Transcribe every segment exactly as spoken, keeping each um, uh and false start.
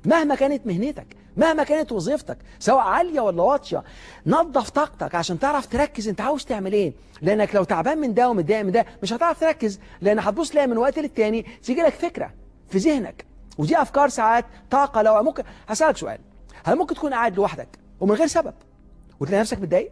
مهما كانت مهنتك، مهما كانت وظيفتك، سواء عالية ولا واطية. نظف طاقتك عشان تعرف تركز انت عاوز تعمل ايه، لانك لو تعبان من ده ومتضايق من ده مش هتعرف تركز، لان هتبص تلاقي من وقت للتاني تيجي لك فكرة في ذهنك، ودي افكار ساعات طاقة. لو ممكن هسألك سؤال، هل ممكن تكون قاعد لوحدك ومن غير سبب وتلاقي نفسك متضايق؟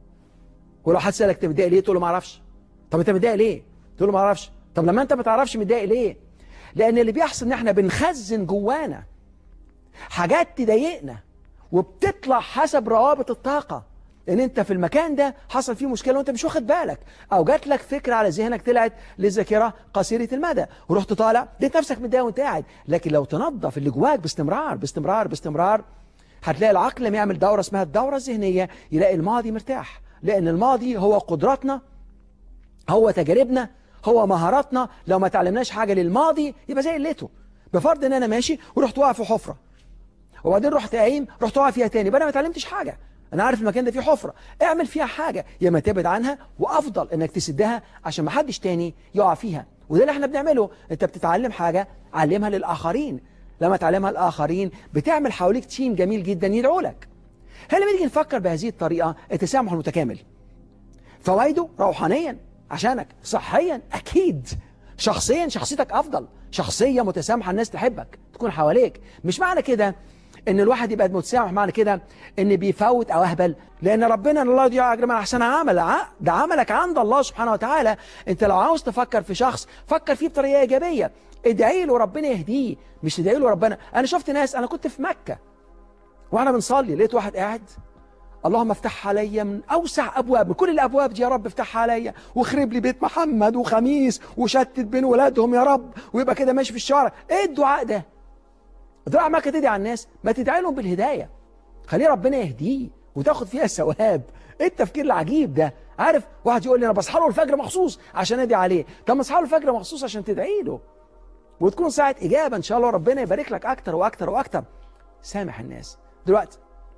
ولو حد سألك انت متضايق ليه تقول له ما اعرفش. طب انت متضايق ليه؟ تقول له ما اعرفش. طب لما انت ما تعرفش متضايق ليه؟ لان اللي بيحصل ان احنا بنخزن جوانا حاجات تضايقنا وبتطلع حسب روابط الطاقة، ان انت في المكان ده حصل فيه مشكلة وانت مش واخد بالك، او جات لك فكرة على ذهنك طلعت للذاكرة قصيرة المدى ورحت طالع لقيت نفسك متضايق وانت قاعد. لكن لو تنظف اللي جواك باستمرار باستمرار باستمرار هتلاقي العقل لما يعمل دورة اسمها الدورة الذهنية يلاقي الماضي مرتاح، لان الماضي هو قدراتنا، هو تجاربنا، هو مهاراتنا. لو ما تعلمناش حاجة للماضي يبقى زي قلته. بفرض ان انا ماشي ورحت واقع في حفرة وبعدين رحت قايم رحت واقع فيها تاني، يبقى انا ما اتعلمتش حاجة. انا عارف المكان ده فيه حفرة، اعمل فيها حاجة يا اما تبعد عنها، وافضل انك تسدها عشان ما حدش تاني يقع فيها. وده اللي احنا بنعمله. انت بتتعلم حاجة علمها للاخرين، لما تعلمها للاخرين بتعمل حواليك تيم جميل جدا يدعو لك. هل لما نيجي نفكر بهذه الطريقة التسامح المتكامل فوائده روحانيا عشانك، صحيا اكيد، شخصيا شخصيتك افضل، شخصية متسامحة الناس تحبك تكون حواليك. مش معنى كده ان الواحد يبقى متسامح معنى كده ان بيفوت او اهبل، لان ربنا الله يضيع اجر من احسن عمل، ده عملك عند الله سبحانه وتعالى. انت لو عاوز تفكر في شخص فكر فيه بطريقة ايجابية، ادعي له ربنا يهديه، مش تدعي له ربنا. انا شفت ناس، انا كنت في مكة وانا بنصلي لقيت واحد قاعد اللهم افتح عليا من اوسع ابواب، من كل الابواب دي يا رب افتحها عليا، واخرب لي بيت محمد وخميس وشتت بين ولادهم يا رب، ويبقى كده ماشي في الشوارع. ايه الدعاء ده؟ الدعاء ما تدعي على الناس، ما تدعي لهم بالهدايه، خليه ربنا يهديه وتاخد فيها الثواب. ايه التفكير العجيب ده؟ عارف واحد يقول لي انا بصحى له الفجر مخصوص عشان ادعي عليه. طب ما اصحى له الفجر مخصوص عشان تدعي له وتكون ساعه اجابه ان شاء الله، ربنا يبارك لك اكتر واكتر واكتر. سامح الناس. دلوقتي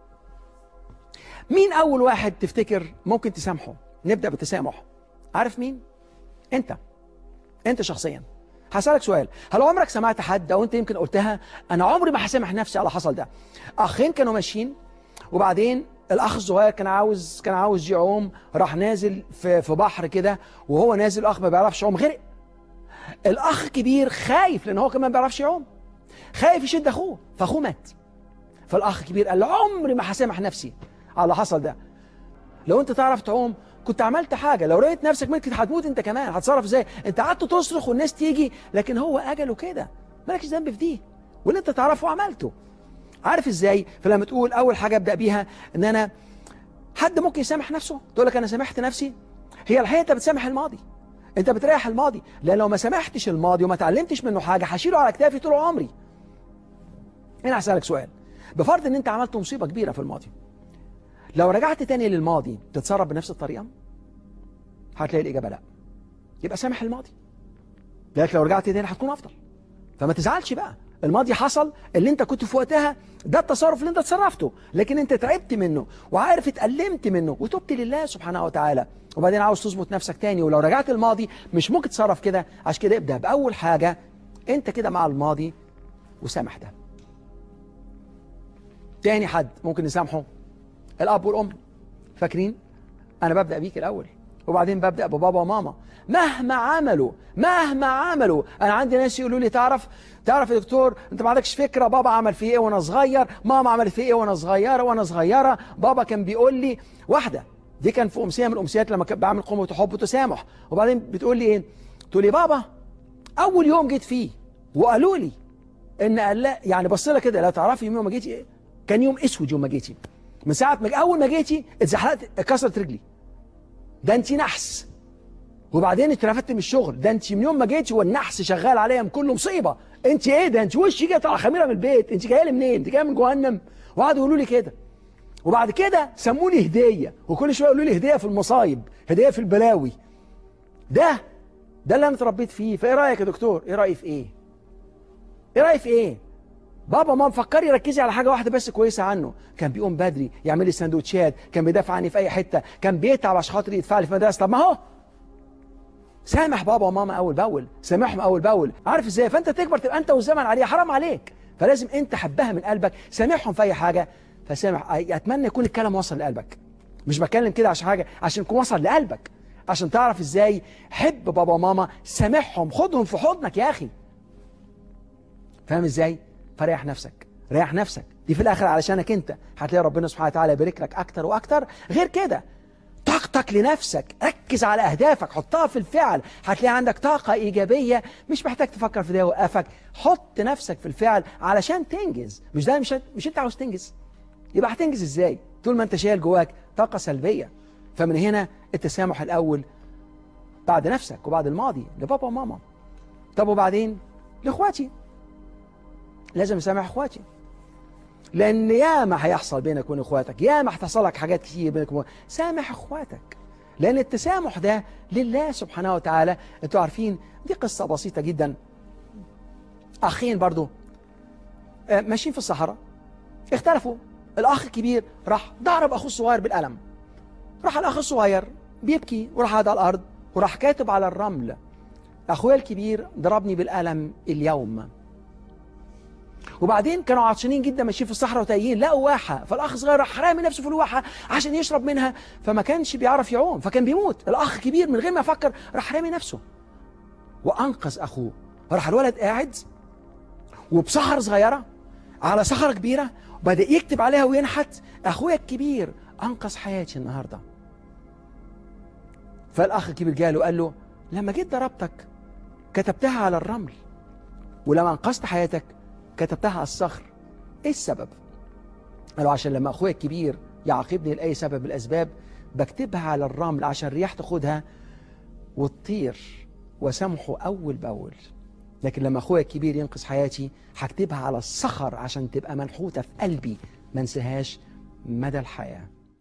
مين أول واحد تفتكر ممكن تسامحه؟ نبدأ بالتسامح. عارف مين؟ أنت. أنت شخصيا. هسألك سؤال، هل عمرك سمعت حد أو أنت يمكن قلتها أنا عمري ما هسامح نفسي على حصل ده؟ أخين كانوا ماشيين وبعدين الأخ الصغير كان عاوز كان عاوز يعوم، راح نازل في في بحر كده، وهو نازل الأخ ما بيعرفش يعوم غرق. الأخ الكبير خايف لأن هو كمان ما بيعرفش يعوم، خايف يشد أخوه فأخوه مات. فالأخ الكبير قال عمري ما هسامح نفسي على حصل ده. لو انت تعرف تعوم كنت عملت حاجة، لو لقيت نفسك ممكن هتموت انت كمان هتصرف ازاي؟ انت قعدت تصرخ والناس تيجي، لكن هو اجله كده، مالكش ذنب في دي، واللي انت تعرفه عملته. عارف ازاي؟ فلما تقول اول حاجة ابدأ بيها ان انا حد ممكن يسامح نفسه، تقول لك انا سامحت نفسي، هي الحقيقة انت بتسامح الماضي، انت بتريح الماضي، لان لو ما سامحتش الماضي وما اتعلمتش منه حاجة هشيله على كتافي طول عمري. هنا هسألك سؤال، بفرض ان انت عملت مصيبة كبيرة في الماضي، لو رجعت تاني للماضي تتصرف بنفس الطريقة؟ هتلاقي الإجابة لا. يبقى سامح الماضي، لكن لو رجعت تاني هتكون أفضل. فما تزعلش بقى، الماضي حصل، اللي انت كنت في وقتها ده التصرف اللي انت تصرفته، لكن انت تعبت منه وعارف اتألمت منه وتبت لله سبحانه وتعالى، وبعدين عاوز تظبط نفسك تاني. ولو رجعت الماضي مش ممكن تتصرف كده، عشان كده ابدأ بأول حاجة انت كده مع الماضي وسامح ده. تاني حد ممكن نسامحه الأب والأم. فاكرين؟ أنا ببدأ بيك الأول وبعدين ببدأ ببابا وماما. مهما عملوا مهما عملوا، أنا عندي ناس يقولوا لي تعرف تعرف يا دكتور أنت ما عندكش فكرة بابا عمل فيه إيه وأنا صغير، ماما عملت فيه إيه وأنا صغيرة وأنا صغيرة. بابا كان بيقول لي واحدة، دي كان في أمسية من الأمسيات لما كنت بعمل قوة حب وتسامح، وبعدين بتقول لي إيه؟ تقول لي بابا أول يوم جيت فيه وقالوا لي إن قال لا، يعني بص لها كده، لا تعرفي يوم ما جيتي إيه؟ كان يوم أسود يوم ما جيتي، من ساعة ما أول ما جيتي اتزحلقت اتكسرت رجلي، ده أنت نحس، وبعدين اترفدت من الشغل، ده أنت من يوم ما جيتي والنحس شغال عليا من كل مصيبة، أنت إيه ده؟ أنت وشي جاية طالعة خميرة من البيت، أنت جاية لي منين؟ أنت جاية من جهنم؟ وقعدوا يقولوا لي كده، وبعد كده سموني هدية، وكل شوية يقولوا لي هدية في المصايب، هدية في البلاوي. ده ده اللي أنا اتربيت فيه. فإيه رأيك يا دكتور؟ إيه رأيي في إيه؟ إيه رأيي في إيه؟ بابا ما مفكري ركزي على حاجة واحدة بس كويسة عنه، كان بيقوم بدري يعمل لي سندوتشات، كان بيدافع عني في أي حتة، كان بيتعب عشان خاطر يدفع لي في مدرسة. طب ما هو سامح بابا وماما أول بأول، سامحهم أول بأول، عارف إزاي؟ فأنت تكبر تبقى أنت والزمن عليه، حرام عليك. فلازم انت حبها من قلبك، سامحهم في اي حاجه. فسامح، اتمنى يكون الكلام وصل لقلبك. مش بتكلم كده عشان حاجه، عشان يكون وصل لقلبك، عشان تعرف ازاي حب بابا وماما، سامحهم، خدهم في حضنك يا اخي. فاهم ازاي؟ فريح نفسك، ريح نفسك، دي في الاخر علشانك انت. هتلاقي ربنا سبحانه وتعالى يبارك لك اكتر واكتر. غير كده طاقتك لنفسك، ركز على اهدافك، حطها في الفعل، هتلاقي عندك طاقه ايجابيه، مش محتاج تفكر في ده يوقفك. حط نفسك في الفعل علشان تنجز. مش ده مش مش انت عاوز تنجز، يبقى هتنجز ازاي طول ما انت شايل جواك طاقه سلبيه؟ فمن هنا التسامح الاول بعد نفسك وبعد الماضي لبابا وماما. طب وبعدين لاخواتي، لازم اسامح اخواتي، لان ياما هيحصل بينك وبين اخواتك، ياما هتحصل لك حاجات كتير بينك وبين. سامح اخواتك، لان التسامح ده لله سبحانه وتعالى. انتوا عارفين دي قصه بسيطه جدا. اخين برضو ماشيين في الصحراء، اختلفوا. الاخ الكبير راح ضرب اخوه الصغير بالقلم. راح الاخ الصغير بيبكي وراح قاعد على الارض وراح كاتب على الرمل: اخويا الكبير ضربني بالقلم اليوم. وبعدين كانوا عطشانين جدا ماشيين في الصحراء وتايهين، لقوا واحه، فالاخ الصغير راح رامي نفسه في الواحه عشان يشرب منها، فما كانش بيعرف يعوم فكان بيموت. الاخ الكبير من غير ما يفكر راح رامي نفسه وانقذ اخوه. راح الولد قاعد وبصخره صغيره على صخره كبيره وبدا يكتب عليها وينحت: اخويا الكبير انقذ حياتي النهارده. فالاخ الكبير جاله وقال له: لما جيت ضربتك كتبتها على الرمل، ولما انقذت حياتك كتبتها على الصخر، ايه السبب؟ قال له: عشان لما اخويا الكبير يعاقبني لاي سبب من الاسباب بكتبها على الرمل عشان الرياح تاخدها وتطير وسامحه اول باول، لكن لما اخويا الكبير ينقذ حياتي هكتبها على الصخر عشان تبقى منحوته في قلبي ما انساهاش مدى الحياه.